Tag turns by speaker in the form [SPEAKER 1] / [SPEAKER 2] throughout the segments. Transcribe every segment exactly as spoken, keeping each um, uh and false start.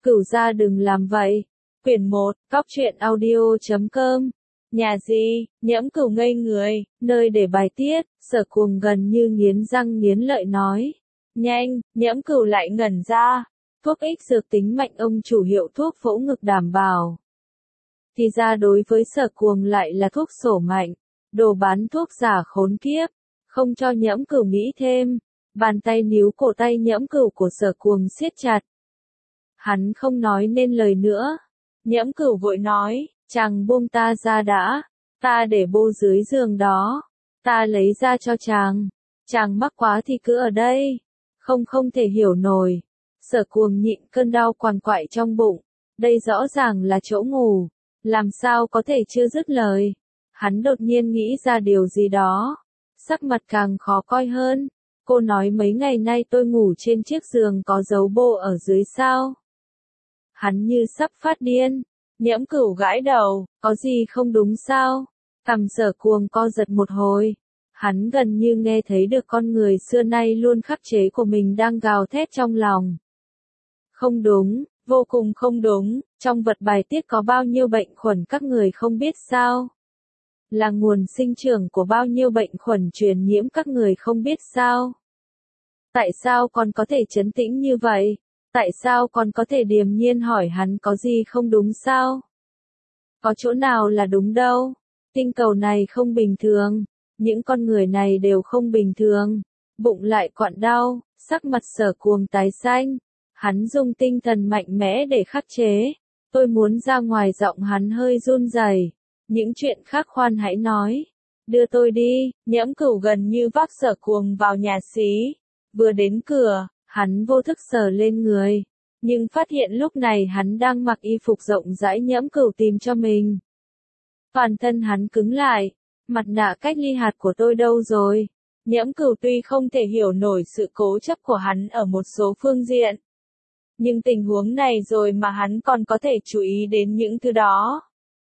[SPEAKER 1] Cửu gia đừng làm vậy. Quyển một, cóc truyện audio chấm com. Nhà gì, Nhẫm Cửu ngây người, nơi để bài tiết, Sở Cuồng gần như nghiến răng nghiến lợi nói. Nhanh, Nhẫm Cửu lại ngẩn ra. Thuốc ích dược tính mạnh ông chủ hiệu thuốc vỗ ngực đảm bảo. Thì ra đối với Sở Cuồng lại là thuốc sổ mạnh, đồ bán thuốc giả khốn kiếp, không cho Nhẫm Cửu nghĩ thêm. Bàn tay níu cổ tay Nhẫm Cửu của Sở Cuồng siết chặt. Hắn không nói nên lời nữa. Nhẫm Cửu vội nói, chàng buông ta ra đã, ta để bô dưới giường đó, ta lấy ra cho chàng, chàng mắc quá thì cứ ở đây, không không thể hiểu nổi. Sở Cuồng nhịn cơn đau quằn quại trong bụng, đây rõ ràng là chỗ ngủ, làm sao có thể chưa dứt lời. Hắn đột nhiên nghĩ ra điều gì đó, sắc mặt càng khó coi hơn. Cô nói mấy ngày nay tôi ngủ trên chiếc giường có dấu bô ở dưới sao? Hắn như sắp phát điên. Nhẫm Cửu gãi đầu, có gì không đúng sao? Cằm Sở Cuồng co giật một hồi. Hắn gần như nghe thấy được con người xưa nay luôn khắc chế của mình đang gào thét trong lòng. Không đúng, vô cùng không đúng, trong vật bài tiết có bao nhiêu bệnh khuẩn các người không biết sao? Là nguồn sinh trưởng của bao nhiêu bệnh khuẩn truyền nhiễm các người không biết sao? Tại sao còn có thể trấn tĩnh như vậy? Tại sao còn có thể điềm nhiên hỏi hắn có gì không đúng sao? Có chỗ nào là đúng đâu? Tinh cầu này không bình thường, những con người này đều không bình thường. Bụng lại quặn đau, sắc mặt Sở Cuồng tái xanh. Hắn dùng tinh thần mạnh mẽ để khắc chế. Tôi muốn ra ngoài, giọng hắn hơi run rẩy. Những chuyện khác khoan hãy nói. Đưa tôi đi. Nhẫm Cửu gần như vác Sở Cuồng vào nhà xí. Vừa đến cửa, hắn vô thức sờ lên người, nhưng phát hiện lúc này hắn đang mặc y phục rộng rãi Nhẫm Cửu tìm cho mình. Toàn thân hắn cứng lại, mặt nạ cách ly hạt của tôi đâu rồi? Nhẫm Cửu tuy không thể hiểu nổi sự cố chấp của hắn ở một số phương diện, nhưng tình huống này rồi mà hắn còn có thể chú ý đến những thứ đó.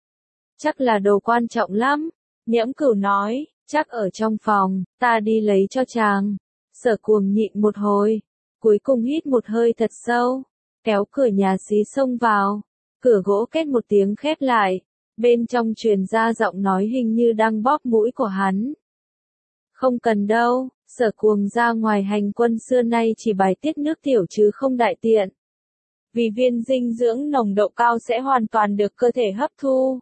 [SPEAKER 1] Chắc là đồ quan trọng lắm, Nhẫm Cửu nói, chắc ở trong phòng, ta đi lấy cho chàng. Sở Cuồng nhịn một hồi, cuối cùng hít một hơi thật sâu, kéo cửa nhà xí xông vào, cửa gỗ két một tiếng khép lại, bên trong truyền ra giọng nói hình như đang bóp mũi của hắn. Không cần đâu, Sở Cuồng ra ngoài hành quân xưa nay chỉ bài tiết nước tiểu chứ không đại tiện. Vì viên dinh dưỡng nồng độ cao sẽ hoàn toàn được cơ thể hấp thu,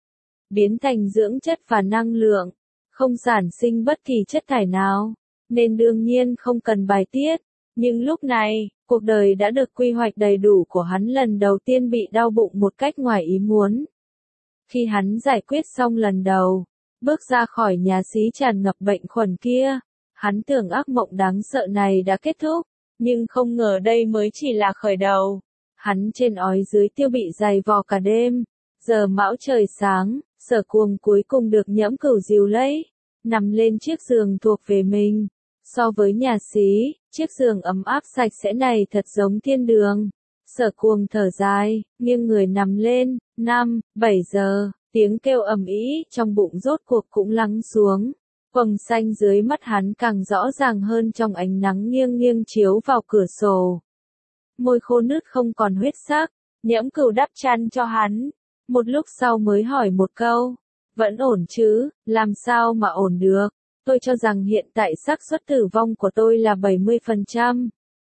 [SPEAKER 1] biến thành dưỡng chất và năng lượng, không sản sinh bất kỳ chất thải nào, nên đương nhiên không cần bài tiết. Nhưng lúc này, cuộc đời đã được quy hoạch đầy đủ của hắn lần đầu tiên bị đau bụng một cách ngoài ý muốn. Khi hắn giải quyết xong lần đầu, bước ra khỏi nhà xí tràn ngập bệnh khuẩn kia, hắn tưởng ác mộng đáng sợ này đã kết thúc, nhưng không ngờ đây mới chỉ là khởi đầu. Hắn trên ói dưới tiêu bị dày vò cả đêm, giờ mão trời sáng, Sở Cuồng cuối cùng được Nhẫm Cửu dìu lấy, nằm lên chiếc giường thuộc về mình. So với nhà xí, chiếc giường ấm áp sạch sẽ này thật giống thiên đường. Sở Cuồng thở dài, nghiêng người nằm lên. Năm, bảy giờ, tiếng kêu ầm ĩ trong bụng rốt cuộc cũng lắng xuống. Quầng xanh dưới mắt hắn càng rõ ràng hơn trong ánh nắng nghiêng nghiêng chiếu vào cửa sổ. Môi khô nứt không còn huyết sắc, Nhẫm Cửu đắp chăn cho hắn. Một lúc sau mới hỏi một câu, vẫn ổn chứ? Làm sao mà ổn được? Tôi cho rằng hiện tại xác suất tử vong của tôi là bảy mươi phần trăm.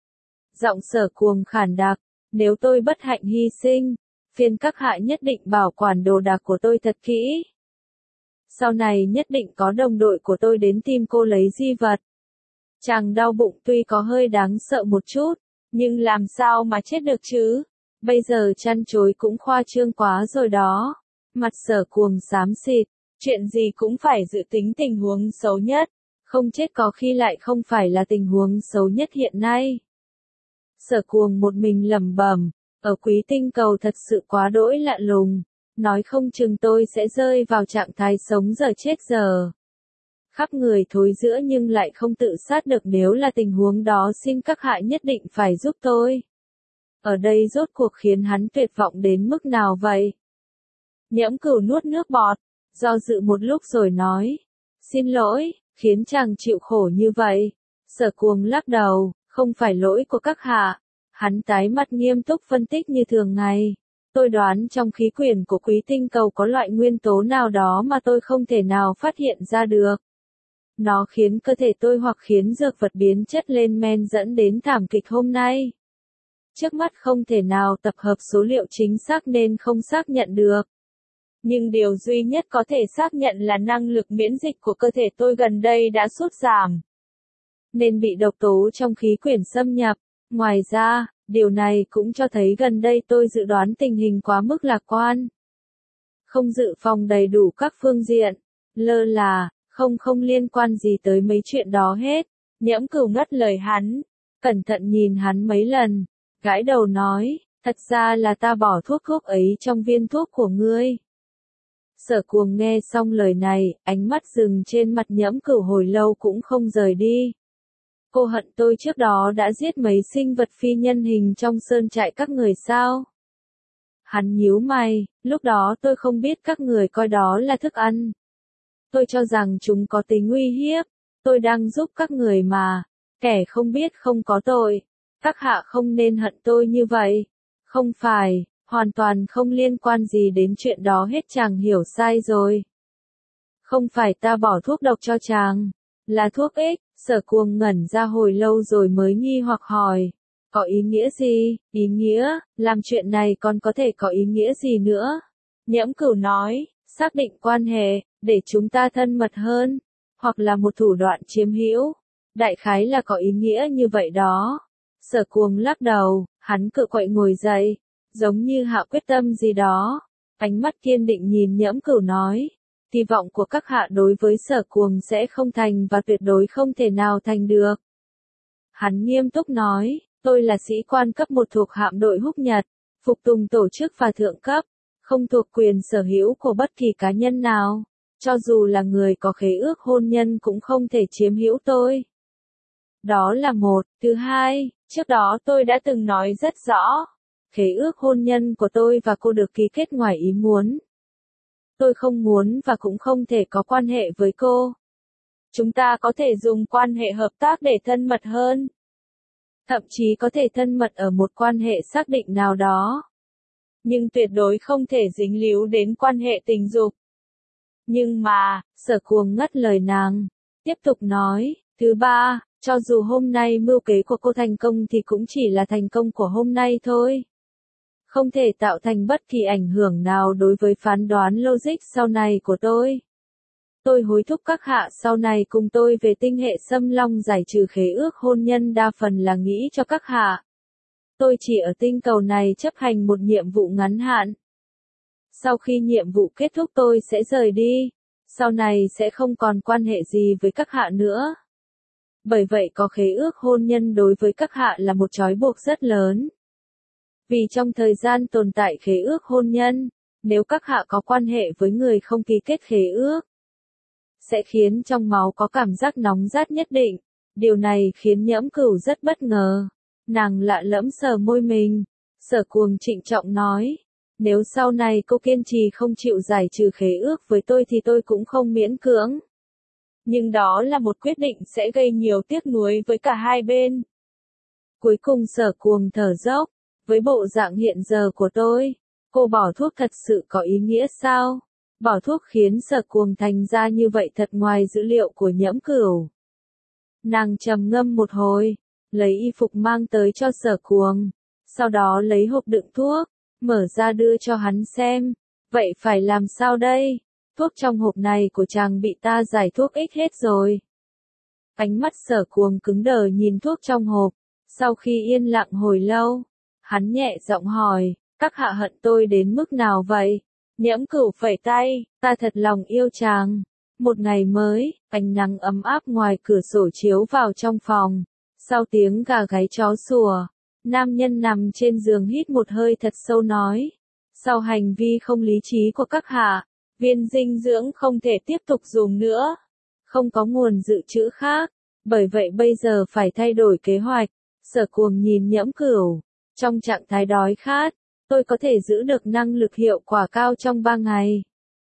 [SPEAKER 1] Giọng Sở Cuồng khản đặc, nếu tôi bất hạnh hy sinh, phiền các hạ nhất định bảo quản đồ đạc của tôi thật kỹ. Sau này nhất định có đồng đội của tôi đến tìm cô lấy di vật. Chàng đau bụng tuy có hơi đáng sợ một chút, nhưng làm sao mà chết được chứ? Bây giờ chăn chối cũng khoa trương quá rồi đó. Mặt Sở Cuồng xám xịt. Chuyện gì cũng phải dự tính tình huống xấu nhất, không chết có khi lại không phải là tình huống xấu nhất hiện nay. Sở Cuồng một mình lẩm bẩm, ở Quý Tinh Cầu thật sự quá đỗi lạ lùng, nói không chừng tôi sẽ rơi vào trạng thái sống giờ chết giờ. Khắp người thối rữa nhưng lại không tự sát được, nếu là tình huống đó xin các hạ nhất định phải giúp tôi. Ở đây rốt cuộc khiến hắn tuyệt vọng đến mức nào vậy? Nhẫm Cửu nuốt nước bọt. Do dự một lúc rồi nói, xin lỗi, khiến chàng chịu khổ như vậy. Sở Cuồng lắc đầu, không phải lỗi của các hạ. Hắn tái mặt nghiêm túc phân tích như thường ngày. Tôi đoán trong khí quyển của quý tinh cầu có loại nguyên tố nào đó mà tôi không thể nào phát hiện ra được. Nó khiến cơ thể tôi hoặc khiến dược vật biến chất lên men dẫn đến thảm kịch hôm nay. Trước mắt không thể nào tập hợp số liệu chính xác nên không xác nhận được. Nhưng điều duy nhất có thể xác nhận là năng lực miễn dịch của cơ thể tôi gần đây đã sút giảm. Nên bị độc tố trong khí quyển xâm nhập. Ngoài ra, điều này cũng cho thấy gần đây tôi dự đoán tình hình quá mức lạc quan. Không dự phòng đầy đủ các phương diện, lơ là, không không liên quan gì tới mấy chuyện đó hết. Nhiễm Cửu ngắt lời hắn, cẩn thận nhìn hắn mấy lần, gãi đầu nói, thật ra là ta bỏ thuốc thuốc ấy trong viên thuốc của ngươi. Sở Cuồng nghe xong lời này, ánh mắt dừng trên mặt Nhiễm Cửu hồi lâu cũng không rời đi. Cô hận tôi trước đó đã giết mấy sinh vật phi nhân hình trong sơn trại các người sao? Hắn nhíu mày, lúc đó tôi không biết các người coi đó là thức ăn. Tôi cho rằng chúng có tính nguy hiếp, tôi đang giúp các người mà, kẻ không biết không có tội. Các hạ không nên hận tôi như vậy. Không phải, hoàn toàn không liên quan gì đến chuyện đó hết, chàng hiểu sai rồi. Không phải ta bỏ thuốc độc cho chàng, là thuốc ích. Sở Cuồng ngẩn ra hồi lâu rồi mới nghi hoặc hỏi, có ý nghĩa gì? Ý nghĩa, làm chuyện này còn có thể có ý nghĩa gì nữa? Nhiễm Cửu nói, xác định quan hệ, để chúng ta thân mật hơn, hoặc là một thủ đoạn chiếm hữu. Đại khái là có ý nghĩa như vậy đó. Sở Cuồng lắc đầu, hắn cự quậy ngồi dậy, giống như hạ quyết tâm gì đó. Ánh mắt kiên định nhìn Nhiễm Cửu nói, kỳ vọng của các hạ đối với Sở Cuồng sẽ không thành và tuyệt đối không thể nào thành được. Hắn nghiêm túc nói, tôi là sĩ quan cấp một thuộc hạm đội Húc Nhật, phục tùng tổ chức và thượng cấp, không thuộc quyền sở hữu của bất kỳ cá nhân nào, cho dù là người có khế ước hôn nhân cũng không thể chiếm hữu tôi. Đó là một. Thứ hai, trước đó tôi đã từng nói rất rõ, khế ước hôn nhân của tôi và cô được ký kết ngoài ý muốn. Tôi không muốn và cũng không thể có quan hệ với cô. Chúng ta có thể dùng quan hệ hợp tác để thân mật hơn. Thậm chí có thể thân mật ở một quan hệ xác định nào đó. Nhưng tuyệt đối không thể dính líu đến quan hệ tình dục. Nhưng mà, Sở Cuồng ngắt lời nàng, tiếp tục nói, thứ ba, cho dù hôm nay mưu kế của cô thành công thì cũng chỉ là thành công của hôm nay thôi. Không thể tạo thành bất kỳ ảnh hưởng nào đối với phán đoán logic sau này của tôi. Tôi hối thúc các hạ sau này cùng tôi về tinh hệ Xâm Long giải trừ khế ước hôn nhân, đa phần là nghĩ cho các hạ. Tôi chỉ ở tinh cầu này chấp hành một nhiệm vụ ngắn hạn. Sau khi nhiệm vụ kết thúc tôi sẽ rời đi, sau này sẽ không còn quan hệ gì với các hạ nữa. Bởi vậy có khế ước hôn nhân đối với các hạ là một trói buộc rất lớn. Vì trong thời gian tồn tại khế ước hôn nhân, nếu các hạ có quan hệ với người không ký kết khế ước, sẽ khiến trong máu có cảm giác nóng rát nhất định. Điều này khiến Nhiễm Cửu rất bất ngờ. Nàng lạ lẫm sờ môi mình. Sở Cuồng trịnh trọng nói, nếu sau này cô kiên trì không chịu giải trừ khế ước với tôi thì tôi cũng không miễn cưỡng. Nhưng đó là một quyết định sẽ gây nhiều tiếc nuối với cả hai bên. Cuối cùng Sở Cuồng thở dốc, với bộ dạng hiện giờ của tôi, cô bỏ thuốc thật sự có ý nghĩa sao? Bỏ thuốc khiến Sở Cuồng thành ra như vậy thật ngoài dữ liệu của Nhiễm Cửu. Nàng trầm ngâm một hồi, lấy y phục mang tới cho Sở Cuồng, sau đó lấy hộp đựng thuốc, mở ra đưa cho hắn xem. Vậy phải làm sao đây? Thuốc trong hộp này của chàng bị ta giải thuốc ích hết rồi. Ánh mắt Sở Cuồng cứng đờ nhìn thuốc trong hộp, sau khi yên lặng hồi lâu, hắn nhẹ giọng hỏi, các hạ hận tôi đến mức nào vậy? Nhiễm Cửu phẩy tay, ta thật lòng yêu chàng. Một ngày mới, ánh nắng ấm áp ngoài cửa sổ chiếu vào trong phòng. Sau tiếng gà gáy chó sủa, nam nhân nằm trên giường hít một hơi thật sâu nói. Sau hành vi không lý trí của các hạ, viên dinh dưỡng không thể tiếp tục dùng nữa. Không có nguồn dự trữ khác, bởi vậy bây giờ phải thay đổi kế hoạch. Sở Cuồng nhìn Nhiễm Cửu, trong trạng thái đói khát, tôi có thể giữ được năng lực hiệu quả cao trong ba ngày.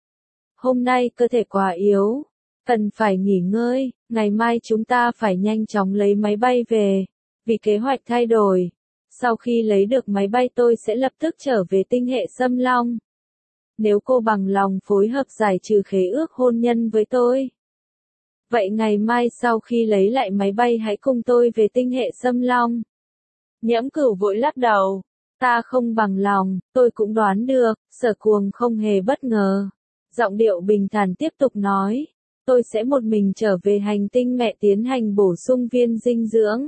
[SPEAKER 1] Hôm nay cơ thể quá yếu, cần phải nghỉ ngơi, ngày mai chúng ta phải nhanh chóng lấy máy bay về, vì kế hoạch thay đổi. Sau khi lấy được máy bay tôi sẽ lập tức trở về tinh hệ Xâm Long. Nếu cô bằng lòng phối hợp giải trừ khế ước hôn nhân với tôi. Vậy ngày mai sau khi lấy lại máy bay hãy cùng tôi về tinh hệ Xâm Long. Nhiễm Cửu vội lắc đầu. Ta không bằng lòng, tôi cũng đoán được, Sở Cuồng không hề bất ngờ. Giọng điệu bình thản tiếp tục nói. Tôi sẽ một mình trở về hành tinh mẹ tiến hành bổ sung viên dinh dưỡng.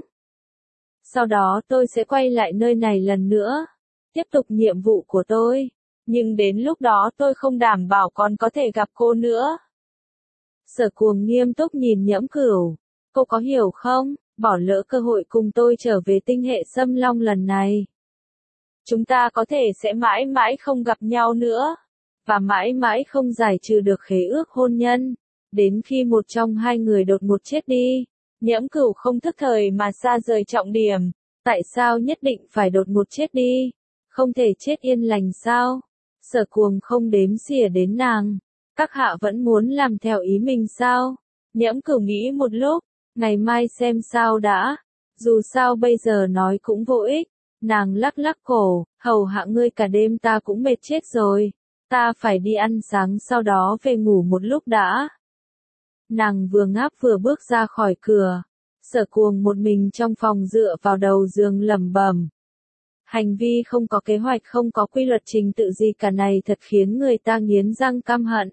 [SPEAKER 1] Sau đó tôi sẽ quay lại nơi này lần nữa. Tiếp tục nhiệm vụ của tôi. Nhưng đến lúc đó tôi không đảm bảo còn có thể gặp cô nữa. Sở Cuồng nghiêm túc nhìn Nhiễm Cửu. Cô có hiểu không, bỏ lỡ cơ hội cùng tôi trở về tinh hệ Xâm Long lần này. Chúng ta có thể sẽ mãi mãi không gặp nhau nữa. Và mãi mãi không giải trừ được khế ước hôn nhân. Đến khi một trong hai người đột ngột chết đi. Nhiễm Cửu không thức thời mà xa rời trọng điểm. Tại sao nhất định phải đột ngột chết đi? Không thể chết yên lành sao? Sở Cuồng không đếm xỉa đến nàng. Các hạ vẫn muốn làm theo ý mình sao? Nhiễm Cửu nghĩ một lúc. Ngày mai xem sao đã. Dù sao bây giờ nói cũng vô ích. Nàng lắc lắc cổ. Hầu hạ ngươi cả đêm ta cũng mệt chết rồi. Ta phải đi ăn sáng sau đó về ngủ một lúc đã. Nàng vừa ngáp vừa bước ra khỏi cửa. Sở Cuồng một mình trong phòng dựa vào đầu giường lẩm bẩm. Hành vi không có kế hoạch không có quy luật trình tự gì cả này thật khiến người ta nghiến răng căm hận.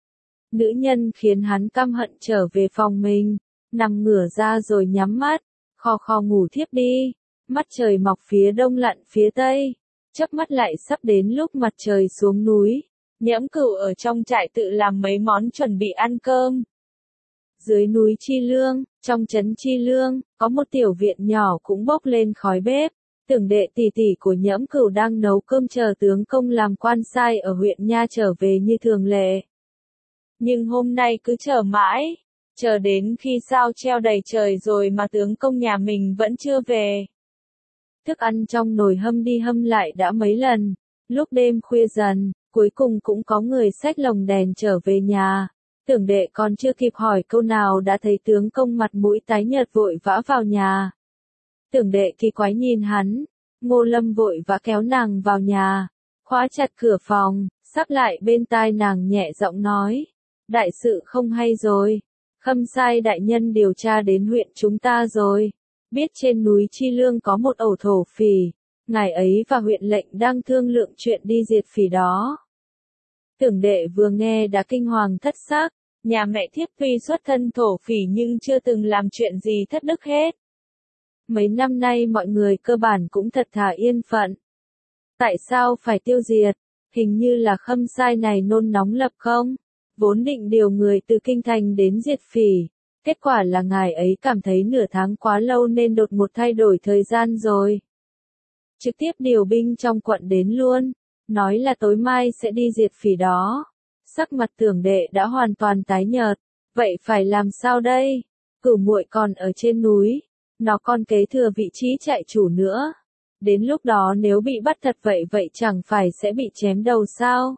[SPEAKER 1] Nữ nhân khiến hắn căm hận trở về phòng mình, nằm ngửa ra rồi nhắm mắt, khò khò ngủ thiếp đi. Mắt trời mọc phía đông lặn phía tây, chớp mắt lại sắp đến lúc mặt trời xuống núi. Nhiễm Cửu ở trong trại tự làm mấy món chuẩn bị ăn cơm. Dưới núi Chi Lương, trong trấn Chi Lương, có một tiểu viện nhỏ cũng bốc lên khói bếp. Tưởng đệ tỷ tỷ của Nhiễm Cửu đang nấu cơm chờ tướng công làm quan sai ở huyện Nha trở về như thường lệ. Nhưng hôm nay cứ chờ mãi, chờ đến khi sao treo đầy trời rồi mà tướng công nhà mình vẫn chưa về. Thức ăn trong nồi hâm đi hâm lại đã mấy lần, lúc đêm khuya dần, cuối cùng cũng có người xách lồng đèn trở về nhà. Tưởng đệ còn chưa kịp hỏi câu nào đã thấy tướng công mặt mũi tái nhợt vội vã vào nhà. Tưởng đệ kỳ quái nhìn hắn, Ngô Lâm vội vã kéo nàng vào nhà, khóa chặt cửa phòng, sắp lại bên tai nàng nhẹ giọng nói. Đại sự không hay rồi, Khâm Sai đại nhân điều tra đến huyện chúng ta rồi, biết trên núi Chi Lương có một ẩu thổ phỉ, ngài ấy và huyện lệnh đang thương lượng chuyện đi diệt phỉ đó. Tưởng đệ vừa nghe đã kinh hoàng thất xác, nhà mẹ thiếp tuy xuất thân thổ phỉ nhưng chưa từng làm chuyện gì thất đức hết. Mấy năm nay mọi người cơ bản cũng thật thà yên phận. Tại sao phải tiêu diệt? Hình như là Khâm Sai này nôn nóng lập không? Vốn định điều người từ kinh thành đến diệt phỉ. Kết quả là ngài ấy cảm thấy nửa tháng quá lâu nên đột ngột thay đổi thời gian rồi. Trực tiếp điều binh trong quận đến luôn. Nói là tối mai sẽ đi diệt phỉ đó. Sắc mặt tưởng đệ đã hoàn toàn tái nhợt. Vậy phải làm sao đây? Cửu muội còn ở trên núi. Nó còn kế thừa vị trí trại chủ nữa. Đến lúc đó nếu bị bắt thật vậy vậy chẳng phải sẽ bị chém đầu sao?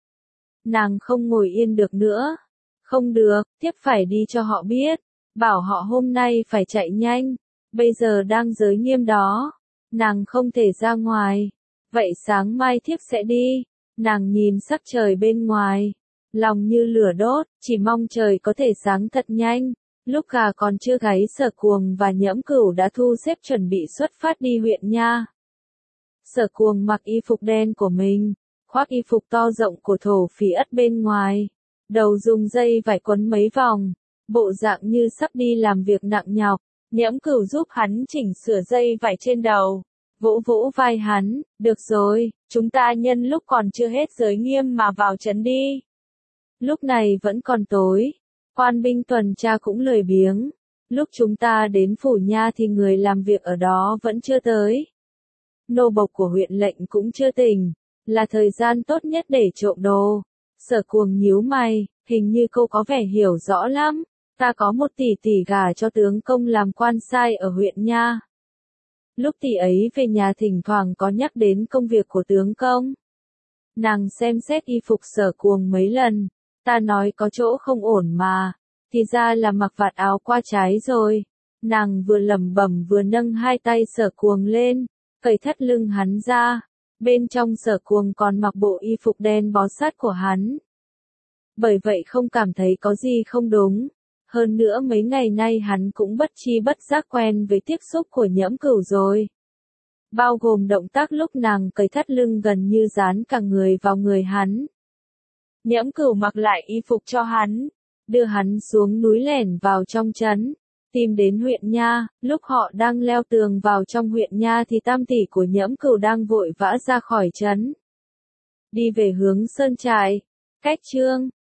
[SPEAKER 1] Nàng không ngồi yên được nữa. Không được, tiếp phải đi cho họ biết. Bảo họ hôm nay phải chạy nhanh. Bây giờ đang giới nghiêm đó. Nàng không thể ra ngoài. Vậy sáng mai thiếp sẽ đi. Nàng nhìn sắc trời bên ngoài. Lòng như lửa đốt, chỉ mong trời có thể sáng thật nhanh. Lúc gà còn chưa gáy Sở Cuồng và Nhiễm Cửu đã thu xếp chuẩn bị xuất phát đi huyện Nha. Sở Cuồng mặc y phục đen của mình, khoác y phục to rộng của thổ phỉ ất bên ngoài. Đầu dùng dây vải quấn mấy vòng, bộ dạng như sắp đi làm việc nặng nhọc. Nhiễm Cửu giúp hắn chỉnh sửa dây vải trên đầu. Vỗ vỗ vai hắn, được rồi, chúng ta nhân lúc còn chưa hết giới nghiêm mà vào trấn đi. Lúc này vẫn còn tối, quan binh tuần tra cũng lười biếng. Lúc chúng ta đến phủ Nha thì người làm việc ở đó vẫn chưa tới. Nô bộc của huyện lệnh cũng chưa tỉnh, là thời gian tốt nhất để trộm đồ. Sở Cuồng nhíu mày, hình như cô có vẻ hiểu rõ lắm. Ta có một tỷ tỷ gả cho tướng công làm quan sai ở huyện Nha. Lúc tỷ ấy về nhà thỉnh thoảng có nhắc đến công việc của tướng công. Nàng xem xét y phục Sở Cuồng mấy lần, ta nói có chỗ không ổn mà, thì ra là mặc vạt áo qua trái rồi. Nàng vừa lẩm bẩm vừa nâng hai tay Sở Cuồng lên, cởi thắt lưng hắn ra. Bên trong Sở Cuồng còn mặc bộ y phục đen bó sát của hắn. Bởi vậy không cảm thấy có gì không đúng. Hơn nữa mấy ngày nay hắn cũng bất chi bất giác quen với tiếp xúc của Nhẫm Cửu rồi. Bao gồm động tác lúc nàng cởi thắt lưng gần như dán cả người vào người hắn. Nhẫm Cửu mặc lại y phục cho hắn, đưa hắn xuống núi lẻn vào trong trấn, tìm đến huyện nha. Lúc họ đang leo tường vào trong huyện nha thì tam tỷ của Nhẫm Cửu đang vội vã ra khỏi trấn, đi về hướng sơn trại. Cách chương